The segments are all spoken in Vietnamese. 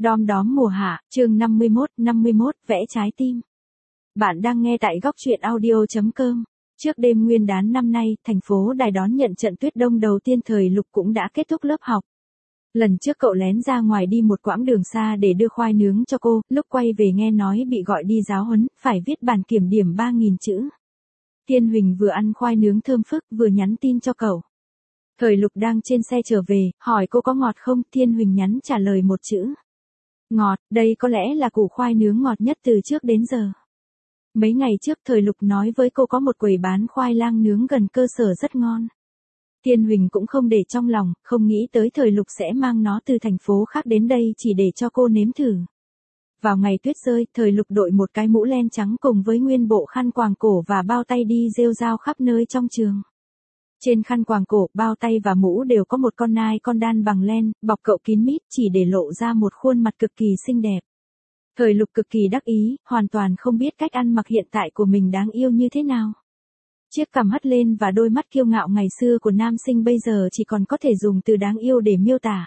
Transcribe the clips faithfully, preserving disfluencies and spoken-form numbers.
Đom đóm mùa hạ, chương năm mươi mốt, năm mươi mốt, vẽ trái tim. Bạn đang nghe tại góc truyện audio chấm com. Trước đêm nguyên đán năm nay, thành phố Đài đón nhận trận tuyết đông đầu tiên, Thời Lục cũng đã kết thúc lớp học. Lần trước cậu lén ra ngoài đi một quãng đường xa để đưa khoai nướng cho cô, lúc quay về nghe nói bị gọi đi giáo huấn, phải viết bản kiểm điểm ba nghìn chữ. Thiên Huỳnh vừa ăn khoai nướng thơm phức vừa nhắn tin cho cậu. Thời Lục đang trên xe trở về, hỏi cô có ngọt không, Thiên Huỳnh nhắn trả lời một chữ. Ngọt, đây có lẽ là củ khoai nướng ngọt nhất từ trước đến giờ. Mấy ngày trước Thời Lục nói với cô có một quầy bán khoai lang nướng gần cơ sở rất ngon. Thiên Huỳnh cũng không để trong lòng, không nghĩ tới Thời Lục sẽ mang nó từ thành phố khác đến đây chỉ để cho cô nếm thử. Vào ngày tuyết rơi, Thời Lục đội một cái mũ len trắng cùng với nguyên bộ khăn quàng cổ và bao tay đi rêu rao khắp nơi trong trường. Trên khăn quàng cổ, bao tay và mũ đều có một con nai con đan bằng len, bọc cậu kín mít chỉ để lộ ra một khuôn mặt cực kỳ xinh đẹp. Thời Lục cực kỳ đắc ý, hoàn toàn không biết cách ăn mặc hiện tại của mình đáng yêu như thế nào. Chiếc cằm hất lên và đôi mắt kiêu ngạo ngày xưa của nam sinh bây giờ chỉ còn có thể dùng từ đáng yêu để miêu tả.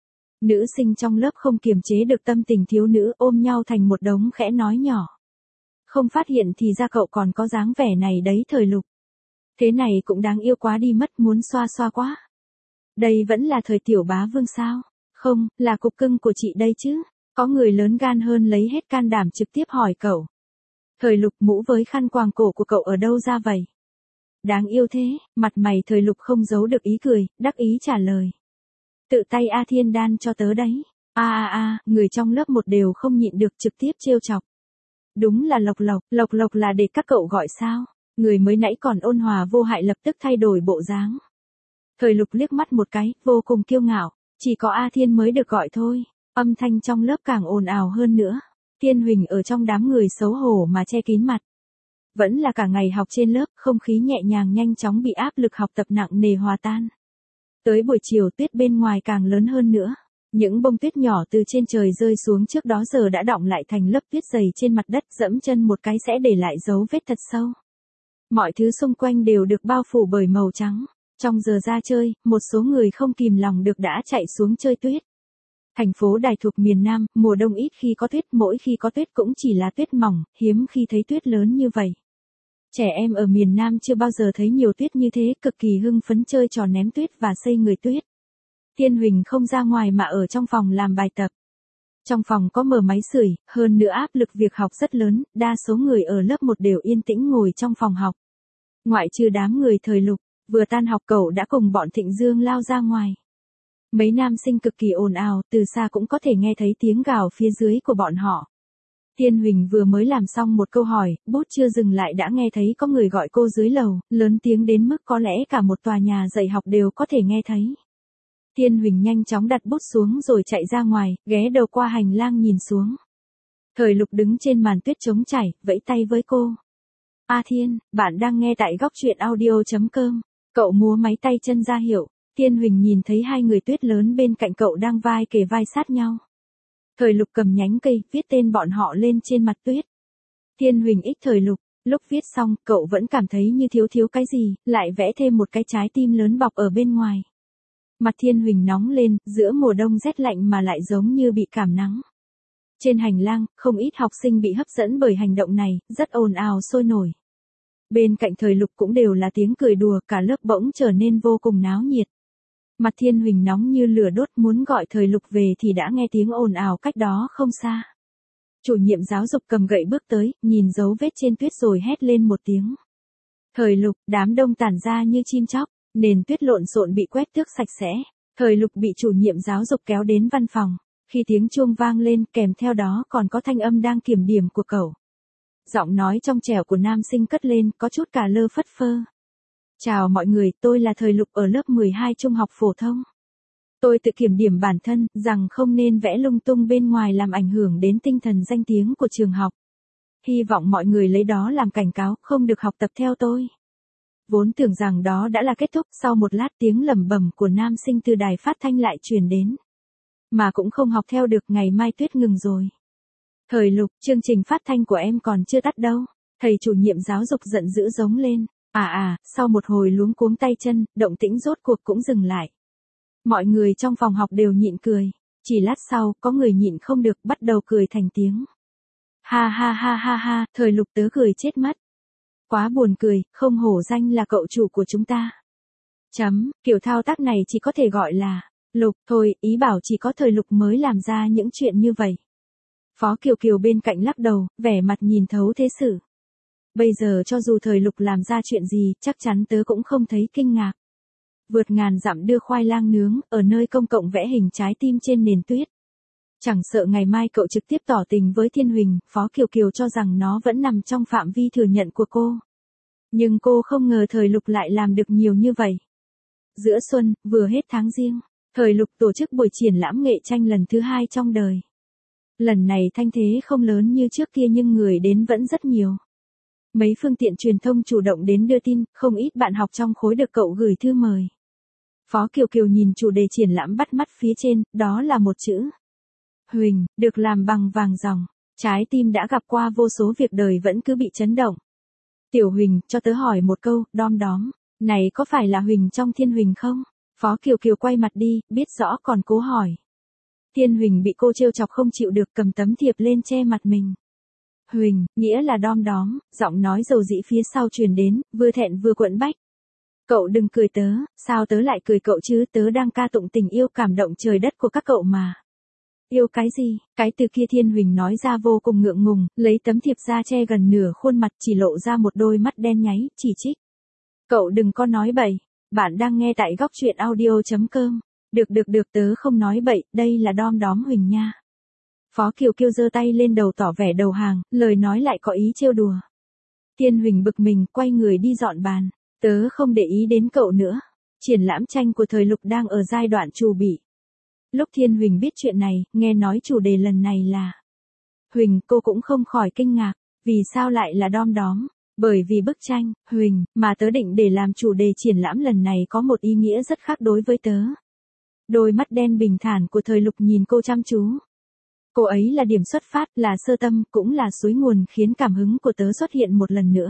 Nữ sinh trong lớp không kiềm chế được tâm tình thiếu nữ, ôm nhau thành một đống khẽ nói nhỏ. Không phát hiện thì ra cậu còn có dáng vẻ này đấy Thời Lục. Thế này cũng đáng yêu quá đi mất, muốn xoa xoa quá. Đây vẫn là thời tiểu bá vương sao? Không, là cục cưng của chị đây chứ. Có người lớn gan hơn lấy hết can đảm trực tiếp hỏi cậu. Thời Lục, mũ với khăn quàng cổ của cậu ở đâu ra vậy? Đáng yêu thế, mặt mày Thời Lục không giấu được ý cười, đắc ý trả lời. Tự tay A Thiên đan cho tớ đấy. A a a, người trong lớp một đều không nhịn được trực tiếp trêu chọc. Đúng là Lộc Lộc, Lộc Lộc là để các cậu gọi sao? Người mới nãy còn ôn hòa vô hại lập tức thay đổi bộ dáng. Thời Lục liếc mắt một cái, vô cùng kiêu ngạo, chỉ có A Thiên mới được gọi thôi. Âm thanh trong lớp càng ồn ào hơn nữa. Thiên Huỳnh ở trong đám người xấu hổ mà che kín mặt. Vẫn là cả ngày học trên lớp, không khí nhẹ nhàng nhanh chóng bị áp lực học tập nặng nề hòa tan. Tới buổi chiều tuyết bên ngoài càng lớn hơn nữa. Những bông tuyết nhỏ từ trên trời rơi xuống trước đó giờ đã đọng lại thành lớp tuyết dày trên mặt đất, dẫm chân một cái sẽ để lại dấu vết thật sâu. Mọi thứ xung quanh đều được bao phủ bởi màu trắng. Trong giờ ra chơi, một số người không kìm lòng được đã chạy xuống chơi tuyết. Thành phố Đài thuộc miền Nam, mùa đông ít khi có tuyết, mỗi khi có tuyết cũng chỉ là tuyết mỏng, hiếm khi thấy tuyết lớn như vậy. Trẻ em ở miền Nam chưa bao giờ thấy nhiều tuyết như thế, cực kỳ hưng phấn chơi trò ném tuyết và xây người tuyết. Thiên Huỳnh không ra ngoài mà ở trong phòng làm bài tập. Trong phòng có mở máy sưởi, hơn nữa áp lực việc học rất lớn, đa số người ở lớp một đều yên tĩnh ngồi trong phòng học. Ngoại trừ đám người Thời Lục, vừa tan học cậu đã cùng bọn Thịnh Dương lao ra ngoài. Mấy nam sinh cực kỳ ồn ào, từ xa cũng có thể nghe thấy tiếng gào phía dưới của bọn họ. Thiên Huỳnh vừa mới làm xong một câu hỏi, bút chưa dừng lại đã nghe thấy có người gọi cô dưới lầu, lớn tiếng đến mức có lẽ cả một tòa nhà dạy học đều có thể nghe thấy. Thiên Huỳnh nhanh chóng đặt bút xuống rồi chạy ra ngoài, ghé đầu qua hành lang nhìn xuống. Thời Lục đứng trên màn tuyết trống trải, vẫy tay với cô. A Thiên, bạn đang nghe tại góc truyện audio chấm com. Cậu múa máy tay chân ra hiệu. Thiên Huỳnh nhìn thấy hai người tuyết lớn bên cạnh cậu đang vai kề vai sát nhau. Thời Lục cầm nhánh cây, viết tên bọn họ lên trên mặt tuyết. Thiên Huỳnh ích Thời Lục, lúc viết xong, cậu vẫn cảm thấy như thiếu thiếu cái gì, lại vẽ thêm một cái trái tim lớn bọc ở bên ngoài. Mặt Thiên Huỳnh nóng lên, giữa mùa đông rét lạnh mà lại giống như bị cảm nắng. Trên hành lang, không ít học sinh bị hấp dẫn bởi hành động này, rất ồn ào sôi nổi. Bên cạnh Thời Lục cũng đều là tiếng cười đùa, cả lớp bỗng trở nên vô cùng náo nhiệt. Mặt Thiên Huỳnh nóng như lửa đốt, muốn gọi Thời Lục về thì đã nghe tiếng ồn ào cách đó không xa. Chủ nhiệm giáo dục cầm gậy bước tới, nhìn dấu vết trên tuyết rồi hét lên một tiếng. Thời Lục, đám đông tản ra như chim chóc, nền tuyết lộn xộn bị quét tước sạch sẽ. Thời Lục bị chủ nhiệm giáo dục kéo đến văn phòng. Khi tiếng chuông vang lên, kèm theo đó còn có thanh âm đang kiểm điểm của cậu. Giọng nói trong trẻo của nam sinh cất lên, có chút cả lơ phất phơ. Chào mọi người, tôi là Thời Lục ở lớp mười hai trung học phổ thông. Tôi tự kiểm điểm bản thân, rằng không nên vẽ lung tung bên ngoài làm ảnh hưởng đến tinh thần danh tiếng của trường học. Hy vọng mọi người lấy đó làm cảnh cáo, không được học tập theo tôi. Vốn tưởng rằng đó đã là kết thúc, sau một lát tiếng lẩm bẩm của nam sinh từ đài phát thanh lại truyền đến. Mà cũng không học theo được, ngày mai tuyết ngừng rồi. Thời Lục, chương trình phát thanh của em còn chưa tắt đâu. Thầy chủ nhiệm giáo dục giận dữ giống lên. À à, sau một hồi luống cuống tay chân, động tĩnh rốt cuộc cũng dừng lại. Mọi người trong phòng học đều nhịn cười. Chỉ lát sau, có người nhịn không được bắt đầu cười thành tiếng. Ha ha ha ha ha, Thời Lục tớ cười chết mất. Quá buồn cười, không hổ danh là cậu chủ của chúng ta. Chấm, kiểu thao tác này chỉ có thể gọi là Lục thôi, ý bảo chỉ có Thời Lục mới làm ra những chuyện như vậy. Phó Kiều Kiều bên cạnh lắc đầu, vẻ mặt nhìn thấu thế sự. Bây giờ cho dù Thời Lục làm ra chuyện gì, chắc chắn tớ cũng không thấy kinh ngạc. Vượt ngàn dặm đưa khoai lang nướng, ở nơi công cộng vẽ hình trái tim trên nền tuyết. Chẳng sợ ngày mai cậu trực tiếp tỏ tình với Thiên Huỳnh, Phó Kiều Kiều cho rằng nó vẫn nằm trong phạm vi thừa nhận của cô. Nhưng cô không ngờ Thời Lục lại làm được nhiều như vậy. Giữa xuân, vừa hết tháng Giêng, Thời Lục tổ chức buổi triển lãm nghệ tranh lần thứ hai trong đời. Lần này thanh thế không lớn như trước kia nhưng người đến vẫn rất nhiều. Mấy phương tiện truyền thông chủ động đến đưa tin, không ít bạn học trong khối được cậu gửi thư mời. Phó Kiều Kiều nhìn chủ đề triển lãm bắt mắt phía trên, đó là một chữ. Huỳnh, được làm bằng vàng ròng. Trái tim đã gặp qua vô số việc đời vẫn cứ bị chấn động. Tiểu Huỳnh, cho tớ hỏi một câu, đom đóm. Này có phải là Huỳnh trong Thiên Huỳnh không? Phó Kiều Kiều quay mặt đi, biết rõ còn cố hỏi. Thiên Huỳnh bị cô trêu chọc không chịu được, cầm tấm thiệp lên che mặt mình. Huỳnh, nghĩa là đom đóm, giọng nói dầu dĩ phía sau truyền đến, vừa thẹn vừa quẫn bách. Cậu đừng cười tớ, sao tớ lại cười cậu chứ, tớ đang ca tụng tình yêu cảm động trời đất của các cậu mà. Yêu cái gì? Cái từ kia Thiên Huỳnh nói ra vô cùng ngượng ngùng, lấy tấm thiệp ra che gần nửa khuôn mặt, chỉ lộ ra một đôi mắt đen nháy, chỉ trích. Cậu đừng có nói bậy, bạn đang nghe tại góc truyện audio chấm com. Được được được, tớ không nói bậy, đây là đom đóm Huỳnh nha. Phó Kiều Kiều giơ tay lên đầu tỏ vẻ đầu hàng, lời nói lại có ý trêu đùa. Thiên Huỳnh bực mình, quay người đi dọn bàn. Tớ không để ý đến cậu nữa. Triển lãm tranh của Thời Lục đang ở giai đoạn chuẩn bị. Lúc Thiên Huỳnh biết chuyện này, nghe nói chủ đề lần này là Huỳnh, cô cũng không khỏi kinh ngạc. Vì sao lại là đom đóm? Bởi vì bức tranh, Huỳnh, mà tớ định để làm chủ đề triển lãm lần này có một ý nghĩa rất khác đối với tớ. Đôi mắt đen bình thản của Thời Lục nhìn cô chăm chú. Cô ấy là điểm xuất phát, là sơ tâm, cũng là suối nguồn khiến cảm hứng của tớ xuất hiện một lần nữa.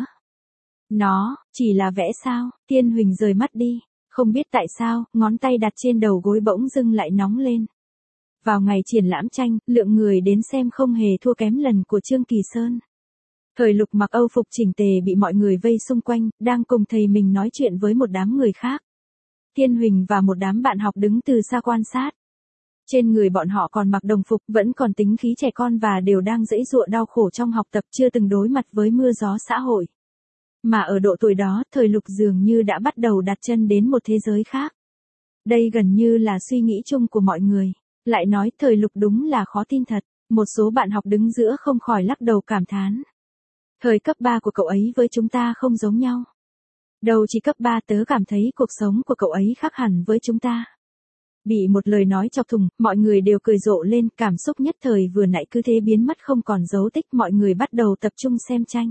Nó, chỉ là vẽ sao? Thiên Huỳnh rời mắt đi. Không biết tại sao, ngón tay đặt trên đầu gối bỗng dưng lại nóng lên. Vào ngày triển lãm tranh, lượng người đến xem không hề thua kém lần của Trương Kỳ Sơn. Thời Lục mặc âu phục chỉnh tề bị mọi người vây xung quanh, đang cùng thầy mình nói chuyện với một đám người khác. Thiên Huỳnh và một đám bạn học đứng từ xa quan sát. Trên người bọn họ còn mặc đồng phục, vẫn còn tính khí trẻ con và đều đang giãy giụa đau khổ trong học tập, chưa từng đối mặt với mưa gió xã hội. Mà ở độ tuổi đó, Thời Lục dường như đã bắt đầu đặt chân đến một thế giới khác. Đây gần như là suy nghĩ chung của mọi người. Lại nói Thời Lục đúng là khó tin thật. Một số bạn học đứng giữa không khỏi lắc đầu cảm thán. Thời cấp ba của cậu ấy với chúng ta không giống nhau. Đầu chỉ cấp ba tớ cảm thấy cuộc sống của cậu ấy khác hẳn với chúng ta. Bị một lời nói chọc thùng, mọi người đều cười rộ lên, cảm xúc nhất thời vừa nãy cứ thế biến mất không còn dấu tích, mọi người bắt đầu tập trung xem tranh.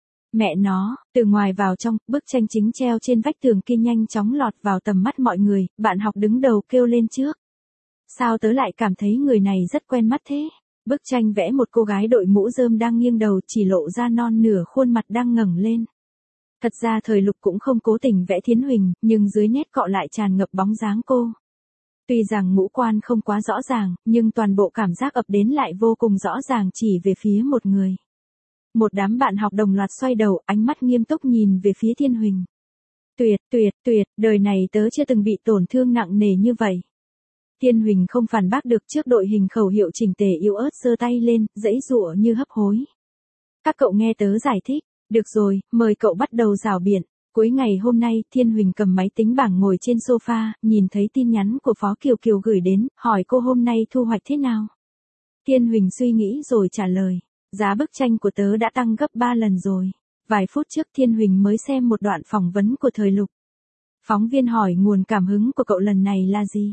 Mẹ nó, từ ngoài vào trong, bức tranh chính treo trên vách tường kia nhanh chóng lọt vào tầm mắt mọi người, bạn học đứng đầu kêu lên trước. Sao tớ lại cảm thấy người này rất quen mắt thế? Bức tranh vẽ một cô gái đội mũ rơm đang nghiêng đầu, chỉ lộ ra non nửa khuôn mặt đang ngẩng lên. Thật ra Thời Lục cũng không cố tình vẽ Thiên Huỳnh, nhưng dưới nét cọ lại tràn ngập bóng dáng cô. Tuy rằng ngũ quan không quá rõ ràng, nhưng toàn bộ cảm giác ập đến lại vô cùng rõ ràng chỉ về phía một người. Một đám bạn học đồng loạt xoay đầu, ánh mắt nghiêm túc nhìn về phía Thiên Huỳnh. Tuyệt, tuyệt, tuyệt, đời này tớ chưa từng bị tổn thương nặng nề như vậy. Thiên Huỳnh không phản bác được trước đội hình khẩu hiệu chỉnh tề yếu ớt giơ tay lên, giãy giụa như hấp hối. Các cậu nghe tớ giải thích, được rồi, mời cậu bắt đầu rảo biện. Cuối ngày hôm nay, Thiên Huỳnh cầm máy tính bảng ngồi trên sofa, nhìn thấy tin nhắn của Phó Kiều Kiều gửi đến, hỏi cô hôm nay thu hoạch thế nào. Thiên Huỳnh suy nghĩ rồi trả lời, giá bức tranh của tớ đã tăng gấp ba lần rồi. Vài phút trước Thiên Huỳnh mới xem một đoạn phỏng vấn của Thời Lục. Phóng viên hỏi nguồn cảm hứng của cậu lần này là gì?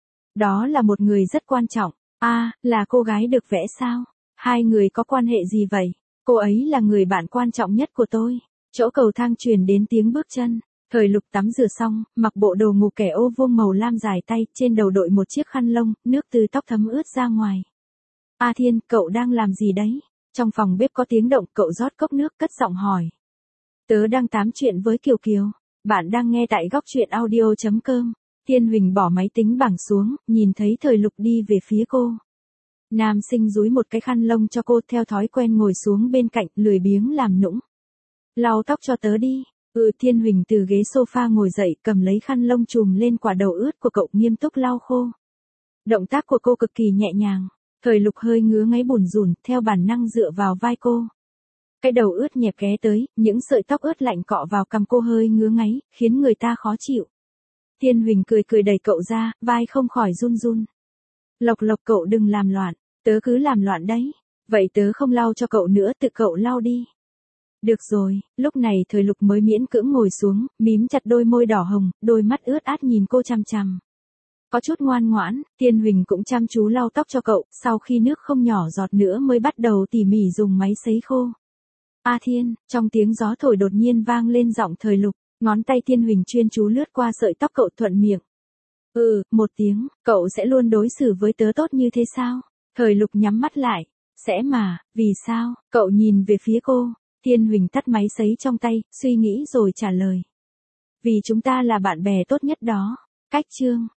Đó là một người rất quan trọng. A, à, là cô gái được vẽ sao? Hai người có quan hệ gì vậy? Cô ấy là người bạn quan trọng nhất của tôi. Chỗ cầu thang truyền đến tiếng bước chân. Thời Lục tắm rửa xong, mặc bộ đồ ngủ kẻ ô vuông màu lam dài tay, trên đầu đội một chiếc khăn lông, nước từ tóc thấm ướt ra ngoài. A Thiên, cậu đang làm gì đấy? Trong phòng bếp có tiếng động, cậu rót cốc nước cất giọng hỏi. Tớ đang tám chuyện với Kiều Kiều. Bạn đang nghe tại góc truyện audio chấm com. Thiên Huỳnh bỏ máy tính bảng xuống, nhìn thấy Thời Lục đi về phía cô. Nam sinh dúi một cái khăn lông cho cô, theo thói quen ngồi xuống bên cạnh, lười biếng làm nũng. Lau tóc cho tớ đi. Ừ. Thiên Huỳnh từ ghế sofa ngồi dậy, cầm lấy khăn lông chùm lên quả đầu ướt của cậu, nghiêm túc lau khô. Động tác của cô cực kỳ nhẹ nhàng. Thời Lục hơi ngứa ngáy bủn rủn, theo bản năng dựa vào vai cô. Cái đầu ướt nhẹp ghé tới, những sợi tóc ướt lạnh cọ vào cằm cô hơi ngứa ngáy, khiến người ta khó chịu. Thiên Huỳnh cười cười đẩy cậu ra, vai không khỏi run run. Lộc Lộc, cậu đừng làm loạn, tớ cứ làm loạn đấy. Vậy tớ không lau cho cậu nữa, tự cậu lau đi. Được rồi. Lúc này Thời Lục mới miễn cưỡng ngồi xuống, mím chặt đôi môi đỏ hồng, đôi mắt ướt át nhìn cô chằm chằm. Có chút ngoan ngoãn, Thiên Huỳnh cũng chăm chú lau tóc cho cậu, sau khi nước không nhỏ giọt nữa mới bắt đầu tỉ mỉ dùng máy sấy khô. A Thiên, trong tiếng gió thổi đột nhiên vang lên giọng Thời Lục, ngón tay Thiên Huỳnh chuyên chú lướt qua sợi tóc cậu, thuận miệng. Ừ. Một tiếng. Cậu sẽ luôn đối xử với tớ tốt như thế sao? Thời Lục nhắm mắt lại. Sẽ mà, vì sao? Cậu nhìn về phía cô. Thiên Huỳnh tắt máy sấy trong tay, suy nghĩ rồi trả lời. Vì chúng ta là bạn bè tốt nhất đó. Cách chương.